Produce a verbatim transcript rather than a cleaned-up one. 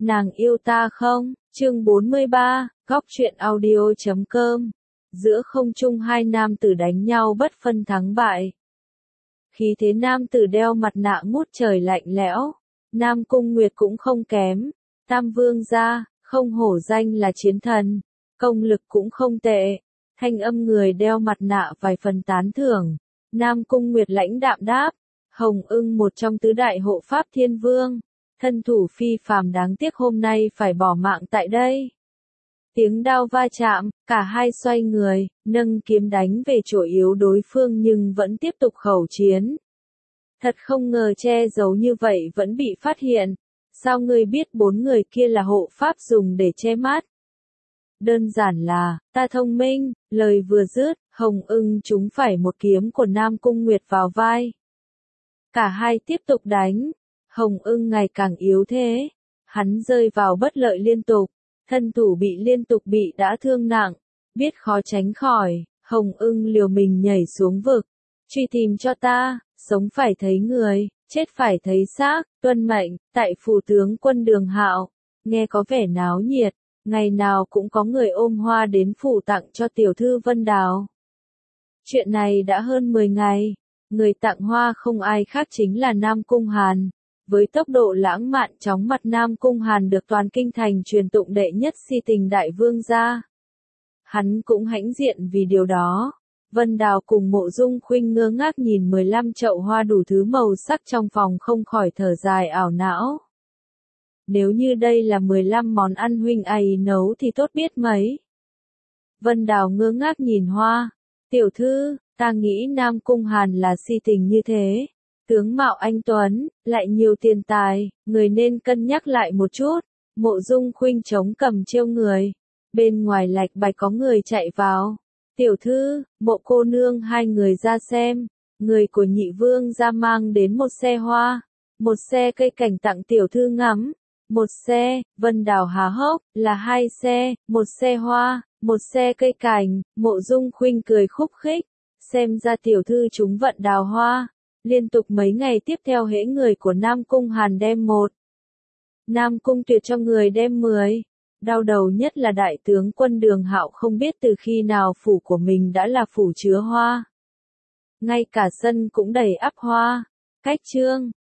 Nàng yêu ta không? Chương bốn mươi ba, góc truyện audio chấm com. Giữa không trung hai nam tử đánh nhau bất phân thắng bại. Khí thế nam tử đeo mặt nạ ngút trời lạnh lẽo. Nam Cung Nguyệt cũng không kém. Tam vương gia, không hổ danh là chiến thần. Công lực cũng không tệ. Thanh âm người đeo mặt nạ vài phần tán thưởng. Nam Cung Nguyệt lãnh đạm đáp. Hồng Ưng một trong tứ đại hộ pháp thiên vương. Thân thủ phi phàm đáng tiếc hôm nay phải bỏ mạng tại đây. Tiếng đao va chạm, cả hai xoay người, nâng kiếm đánh về chỗ yếu đối phương nhưng vẫn tiếp tục khẩu chiến. Thật không ngờ che giấu như vậy vẫn bị phát hiện. Sao ngươi biết bốn người kia là hộ pháp dùng để che mắt? Đơn giản là, ta thông minh, lời vừa dứt, Hồng Ưng trúng phải một kiếm của Nam Cung Nguyệt vào vai. Cả hai tiếp tục đánh. Hồng Ưng ngày càng yếu thế. Hắn rơi vào bất lợi liên tục. Thân thủ bị liên tục bị đã thương nặng. Biết khó tránh khỏi, Hồng Ưng liều mình nhảy xuống vực. Truy tìm cho ta, sống phải thấy người, chết phải thấy xác, tuân mệnh, tại phủ tướng quân Đường Hạo. Nghe có vẻ náo nhiệt, ngày nào cũng có người ôm hoa đến phủ tặng cho tiểu thư Vân Đào. Chuyện này đã hơn mười ngày, người tặng hoa không ai khác chính là Nam Cung Hàn. Với tốc độ lãng mạn chóng mặt Nam Cung Hàn được toàn kinh thành truyền tụng đệ nhất si tình đại vương gia. Hắn cũng hãnh diện vì điều đó. Vân Đào cùng Mộ Dung Khuynh ngơ ngác nhìn mười lăm chậu hoa đủ thứ màu sắc trong phòng không khỏi thở dài ảo não. Nếu như đây là mười lăm món ăn huynh ấy nấu thì tốt biết mấy. Vân Đào ngơ ngác nhìn hoa. Tiểu thư, ta nghĩ Nam Cung Hàn là si tình như thế. Tướng mạo anh tuấn, lại nhiều tiền tài, người nên cân nhắc lại một chút. Mộ Dung Khuynh chống cầm trêu người. Bên ngoài lạch bạch có người chạy vào. Tiểu thư, Mộ cô nương hai người ra xem. Người của nhị vương ra mang đến một xe hoa. Một xe cây cảnh tặng tiểu thư ngắm. Một xe, Vân Đào há hốc, là hai xe, một xe hoa, một xe cây cảnh. Mộ Dung Khuynh cười khúc khích. Xem ra tiểu thư chúng vận đào hoa. Liên tục mấy ngày tiếp theo hễ người của Nam Cung Hàn đem một. Nam Cung Tuyệt cho người đem mười. Đau đầu nhất là đại tướng quân Đường Hạo không biết từ khi nào phủ của mình đã là phủ chứa hoa. Ngay cả sân cũng đầy ắp hoa. Cách chương.